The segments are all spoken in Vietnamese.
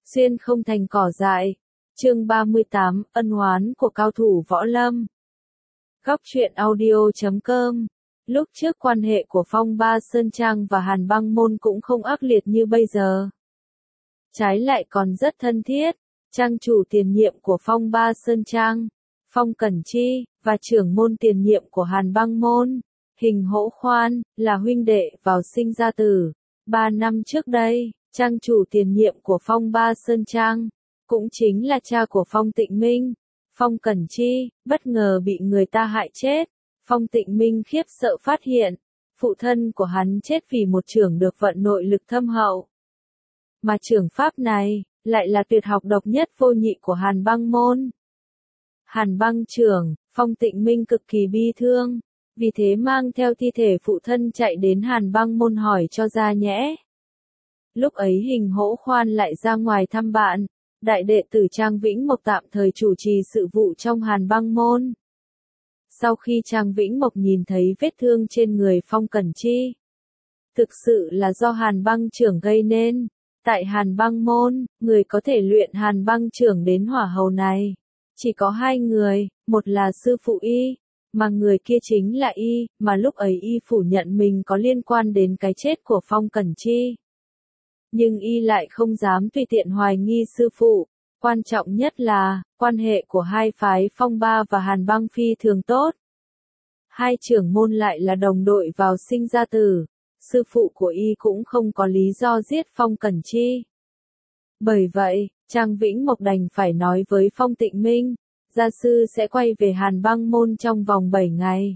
Xuyên không thành cỏ dại. Chương 38, ân oán của cao thủ võ lâm. Góc truyện audio.com. Lúc trước quan hệ của Phong Ba Sơn Trang và Hàn Băng Môn cũng không ác liệt như bây giờ. Trái lại còn rất thân thiết. Trang chủ tiền nhiệm của Phong Ba Sơn Trang, Phong Cẩn Chi, và trưởng môn tiền nhiệm của Hàn Băng Môn, Hình Hỗ Khoan, là huynh đệ vào sinh ra tử. 3 năm trước đây, trang chủ tiền nhiệm của Phong Ba Sơn Trang, cũng chính là cha của Phong Tịnh Minh, Phong Cẩn Chi, bất ngờ bị người ta hại chết. Phong Tịnh Minh khiếp sợ phát hiện, phụ thân của hắn chết vì một chưởng được vận nội lực thâm hậu. Mà chưởng pháp này, lại là tuyệt học độc nhất vô nhị của Hàn Băng Môn. Hàn Băng chưởng, Phong Tịnh Minh cực kỳ bi thương, vì thế mang theo thi thể phụ thân chạy đến Hàn Băng Môn hỏi cho ra nhẽ. Lúc ấy Hình Hỗ Khoan lại ra ngoài thăm bạn, đại đệ tử Trang Vĩnh Mộc tạm thời chủ trì sự vụ trong Hàn Băng Môn. Sau khi Trang Vĩnh Mộc nhìn thấy vết thương trên người Phong Cẩn Chi, thực sự là do Hàn Băng chưởng gây nên. Tại Hàn Băng Môn, người có thể luyện Hàn Băng chưởng đến hỏa hầu này chỉ có 2 người, một là sư phụ y, mà người kia chính là y, mà lúc ấy y phủ nhận mình có liên quan đến cái chết của Phong Cẩn Chi. Nhưng y lại không dám tùy tiện hoài nghi sư phụ. Quan trọng nhất là, quan hệ của hai phái Phong Ba và Hàn Băng phi thường tốt. Hai trưởng môn lại là đồng đội vào sinh ra tử. Sư phụ của y cũng không có lý do giết Phong Cẩn Chi. Bởi vậy, Trang Vĩnh Mộc đành phải nói với Phong Tịnh Minh, gia sư sẽ quay về Hàn Băng Môn trong vòng 7 ngày.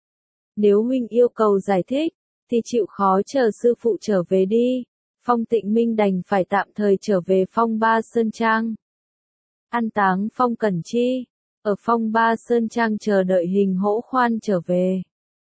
Nếu huynh yêu cầu giải thích, thì chịu khó chờ sư phụ trở về đi. Phong Tịnh Minh đành phải tạm thời trở về Phong Ba Sơn Trang. An táng Phong Cẩn Chi, ở Phong Ba Sơn Trang chờ đợi Hình Hỗ Khoan trở về.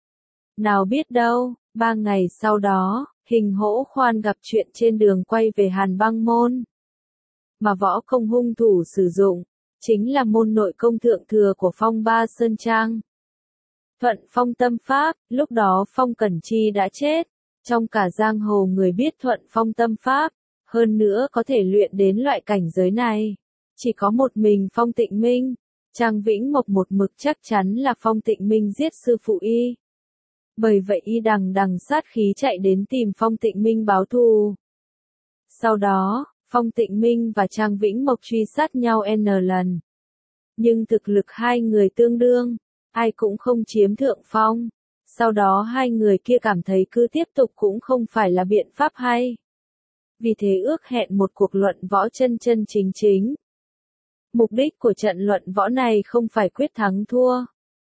Nào biết đâu, 3 ngày sau đó, Hình Hỗ Khoan gặp chuyện trên đường quay về Hàn Băng Môn. Mà võ công hung thủ sử dụng, chính là môn nội công thượng thừa của Phong Ba Sơn Trang. Thuận Phong Tâm Pháp, lúc đó Phong Cẩn Chi đã chết. Trong cả giang hồ người biết Thuận Phong Tâm Pháp, hơn nữa có thể luyện đến loại cảnh giới này, chỉ có một mình Phong Tịnh Minh. Trang Vĩnh Mộc một mực chắc chắn là Phong Tịnh Minh giết sư phụ y. Bởi vậy y đằng sát khí chạy đến tìm Phong Tịnh Minh báo thù. Sau đó, Phong Tịnh Minh và Trang Vĩnh Mộc truy sát nhau n lần. Nhưng thực lực hai người tương đương, ai cũng không chiếm thượng phong. Sau đó hai người kia cảm thấy cứ tiếp tục cũng không phải là biện pháp hay. Vì thế ước hẹn một cuộc luận võ chân chính. Mục đích của trận luận võ này không phải quyết thắng thua,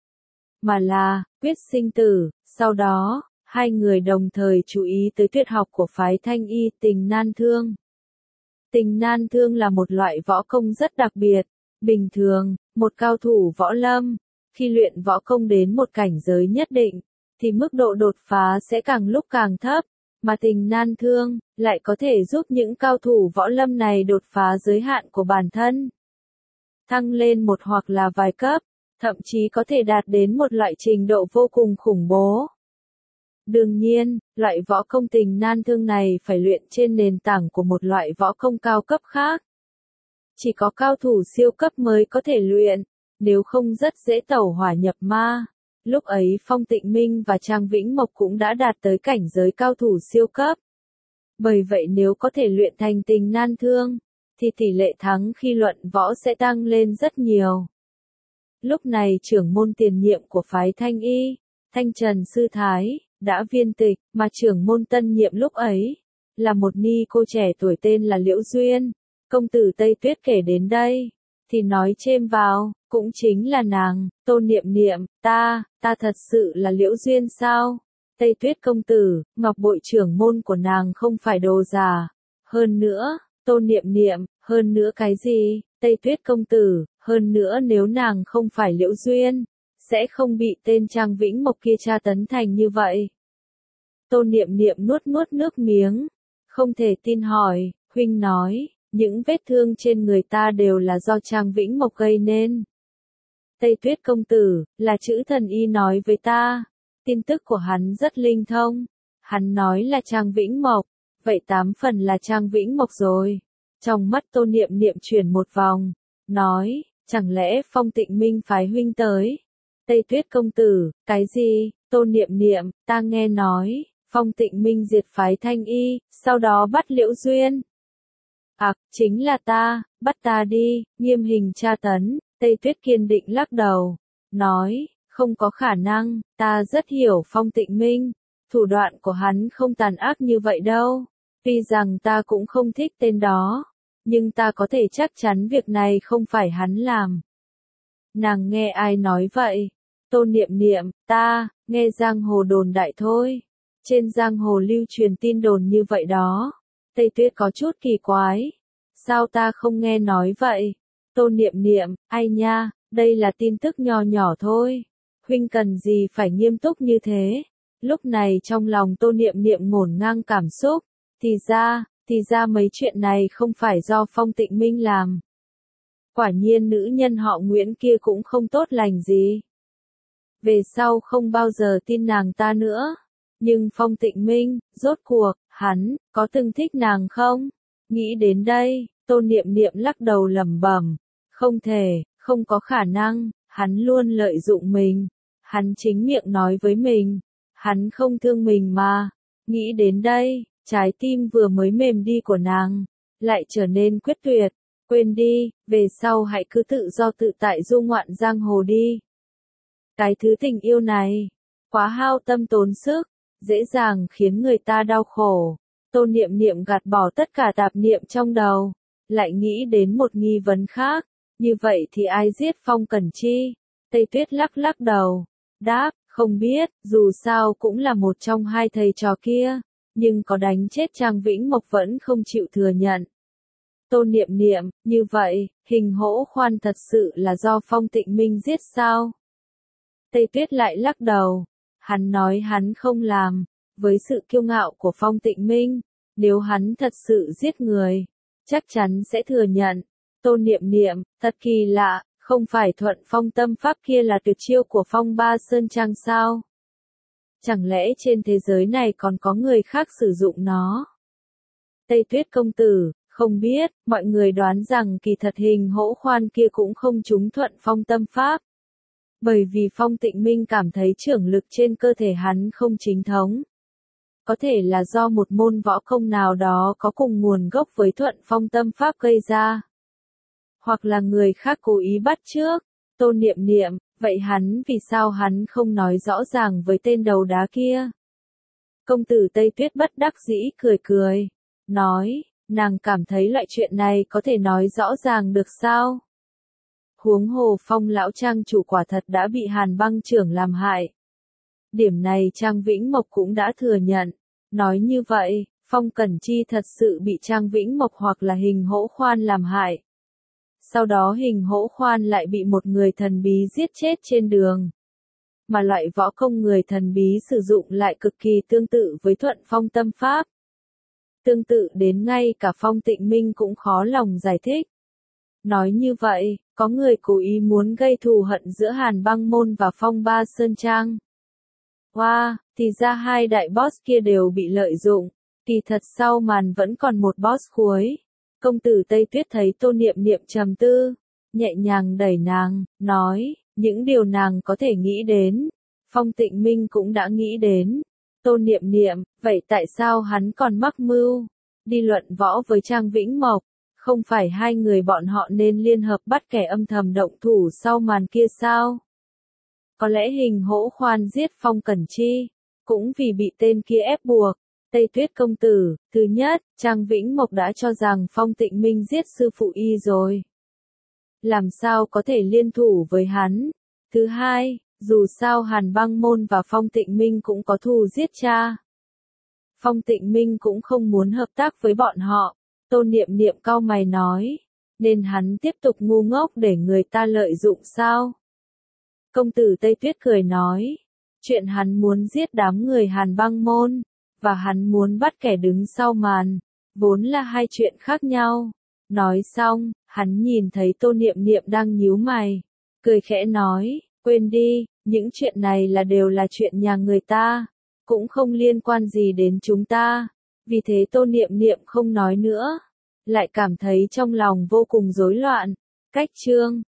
mà là quyết sinh tử. Sau đó, hai người đồng thời chú ý tới tuyệt học của phái Thanh Y, Tình Nan Thương. Tình Nan Thương là một loại võ công rất đặc biệt. Bình thường, một cao thủ võ lâm, khi luyện võ công đến một cảnh giới nhất định, thì mức độ đột phá sẽ càng lúc càng thấp, mà Tình Nan Thương lại có thể giúp những cao thủ võ lâm này đột phá giới hạn của bản thân, thăng lên một hoặc là vài cấp, thậm chí có thể đạt đến một loại trình độ vô cùng khủng bố. Đương nhiên, loại võ công Tình Nan Thương này phải luyện trên nền tảng của một loại võ công cao cấp khác. Chỉ có cao thủ siêu cấp mới có thể luyện, nếu không rất dễ tẩu hỏa nhập ma. Lúc ấy Phong Tịnh Minh và Trang Vĩnh Mộc cũng đã đạt tới cảnh giới cao thủ siêu cấp. Bởi vậy nếu có thể luyện thành Tình Nan Thương, thì tỷ lệ thắng khi luận võ sẽ tăng lên rất nhiều. Lúc này trưởng môn tiền nhiệm của phái Thanh Y, Thanh Trần Sư Thái, đã viên tịch, mà trưởng môn tân nhiệm lúc ấy, là một ni cô trẻ tuổi tên là Liễu Duyên. Công tử Tây Tuyết kể đến đây, thì nói chêm vào, cũng chính là nàng, Tô Niệm Niệm, ta thật sự là Liễu Duyên sao? Tây Tuyết công tử, ngọc bội trưởng môn của nàng không phải đồ giả. Hơn nữa, Tô Niệm Niệm, hơn nữa cái gì? Tây Tuyết công tử, hơn nữa nếu nàng không phải Liễu Duyên, sẽ không bị tên Trang Vĩnh Mộc kia tra tấn thành như vậy. Tô Niệm Niệm nuốt nước miếng, không thể tin hỏi, huynh nói, những vết thương trên người ta đều là do Trang Vĩnh Mộc gây nên. Tây Tuyết công tử, là chữ thần y nói với ta, tin tức của hắn rất linh thông. Hắn nói là Trang Vĩnh Mộc, vậy 8 phần là Trang Vĩnh Mộc rồi. Trong mắt Tô Niệm Niệm chuyển một vòng, nói, chẳng lẽ Phong Tịnh Minh phái huynh tới? Tây Tuyết công tử, cái gì? Tô Niệm Niệm, ta nghe nói, Phong Tịnh Minh diệt phái Thanh Y, sau đó bắt Liễu Duyên. Chính là ta, bắt ta đi, nghiêm hình tra tấn. Tây Tuyết kiên định lắc đầu, nói, không có khả năng, ta rất hiểu Phong Tịnh Minh, thủ đoạn của hắn không tàn ác như vậy đâu. Tuy rằng ta cũng không thích tên đó, nhưng ta có thể chắc chắn việc này không phải hắn làm. Nàng nghe ai nói vậy? Tô Niệm Niệm, ta, nghe giang hồ đồn đại thôi. Trên giang hồ lưu truyền tin đồn như vậy đó. Tây Tuyết có chút kỳ quái. Sao ta không nghe nói vậy? Tô Niệm Niệm, ai nha, đây là tin tức nho nhỏ thôi. Huynh cần gì phải nghiêm túc như thế? Lúc này trong lòng Tô Niệm Niệm ngổn ngang cảm xúc. Thì ra mấy chuyện này không phải do Phong Tịnh Minh làm. Quả nhiên nữ nhân họ Nguyễn kia cũng không tốt lành gì. Về sau không bao giờ tin nàng ta nữa. Nhưng Phong Tịnh Minh, rốt cuộc, hắn, có từng thích nàng không? Nghĩ đến đây, Tô Niệm Niệm lắc đầu lẩm bẩm. Không thể, không có khả năng, hắn luôn lợi dụng mình. Hắn chính miệng nói với mình. Hắn không thương mình mà. Nghĩ đến đây, trái tim vừa mới mềm đi của nàng, lại trở nên quyết tuyệt. Quên đi, về sau hãy cứ tự do tự tại du ngoạn giang hồ đi. Cái thứ tình yêu này, quá hao tâm tốn sức, dễ dàng khiến người ta đau khổ. Tô Niệm Niệm gạt bỏ tất cả tạp niệm trong đầu, lại nghĩ đến một nghi vấn khác, như vậy thì ai giết Phong Cẩn Chi? Tây Tuyết lắc đầu, đáp, không biết, dù sao cũng là một trong hai thầy trò kia, nhưng có đánh chết Trang Vĩnh Mộc vẫn không chịu thừa nhận. Tô Niệm Niệm, như vậy, Hình Hỗ Khoan thật sự là do Phong Tịnh Minh giết sao? Tây Tuyết lại lắc đầu, hắn nói hắn không làm, với sự kiêu ngạo của Phong Tịnh Minh, nếu hắn thật sự giết người, chắc chắn sẽ thừa nhận. Tô Niệm Niệm, thật kỳ lạ, không phải Thuận Phong tâm pháp kia là tuyệt chiêu của Phong Ba Sơn Trang sao? Chẳng lẽ trên thế giới này còn có người khác sử dụng nó? Tây Tuyết công tử, không biết, mọi người đoán rằng kỳ thật Hình Hỗ Khoan kia cũng không trúng Thuận Phong tâm pháp. Bởi vì Phong Tịnh Minh cảm thấy trưởng lực trên cơ thể hắn không chính thống. Có thể là do một môn võ công nào đó có cùng nguồn gốc với Thuận Phong tâm pháp gây ra. Hoặc là người khác cố ý bắt chước. Tô Niệm Niệm, vậy vì sao hắn không nói rõ ràng với tên đầu đá kia? Công tử Tây Tuyết bất đắc dĩ cười, nói, nàng cảm thấy loại chuyện này có thể nói rõ ràng được sao? Huống hồ Phong lão trang chủ quả thật đã bị Hàn Băng trưởng làm hại. Điểm này Trang Vĩnh Mộc cũng đã thừa nhận. Nói như vậy, Phong Cẩn Chi thật sự bị Trang Vĩnh Mộc hoặc là Hình Hỗ Khoan làm hại. Sau đó Hình Hỗ Khoan lại bị một người thần bí giết chết trên đường. Mà loại võ công người thần bí sử dụng lại cực kỳ tương tự với Thuận Phong tâm pháp. Tương tự đến ngay cả Phong Tịnh Minh cũng khó lòng giải thích. Nói như vậy, có người cố ý muốn gây thù hận giữa Hàn Băng Môn và Phong Ba Sơn Trang. Thì ra hai đại boss kia đều bị lợi dụng, kỳ thật sau màn vẫn còn một boss cuối. Công tử Tây Tuyết thấy Tô Niệm Niệm trầm tư, nhẹ nhàng đẩy nàng, nói, những điều nàng có thể nghĩ đến, Phong Tịnh Minh cũng đã nghĩ đến. Tô Niệm Niệm, vậy tại sao hắn còn mắc mưu đi luận võ với Trang Vĩnh Mộc? Không phải hai người bọn họ nên liên hợp bắt kẻ âm thầm động thủ sau màn kia sao? Có lẽ Hình Hỗ Khoan giết Phong Cẩn Chi, cũng vì bị tên kia ép buộc. Tây Tuyết công tử, thứ nhất, Trang Vĩnh Mộc đã cho rằng Phong Tịnh Minh giết sư phụ y rồi. Làm sao có thể liên thủ với hắn? Thứ hai, dù sao Hàn Băng Môn và Phong Tịnh Minh cũng có thù giết cha. Phong Tịnh Minh cũng không muốn hợp tác với bọn họ. Tô Niệm Niệm cau mày nói, nên hắn tiếp tục ngu ngốc để người ta lợi dụng sao? Công tử Tây Tuyết cười nói, chuyện hắn muốn giết đám người Hàn Băng Môn, và hắn muốn bắt kẻ đứng sau màn, vốn là hai chuyện khác nhau. Nói xong, hắn nhìn thấy Tô Niệm Niệm đang nhíu mày, cười khẽ nói, quên đi, những chuyện này đều là chuyện nhà người ta, cũng không liên quan gì đến chúng ta. Vì thế Tô Niệm Niệm không nói nữa. lại cảm thấy trong lòng vô cùng rối loạn. Cách chương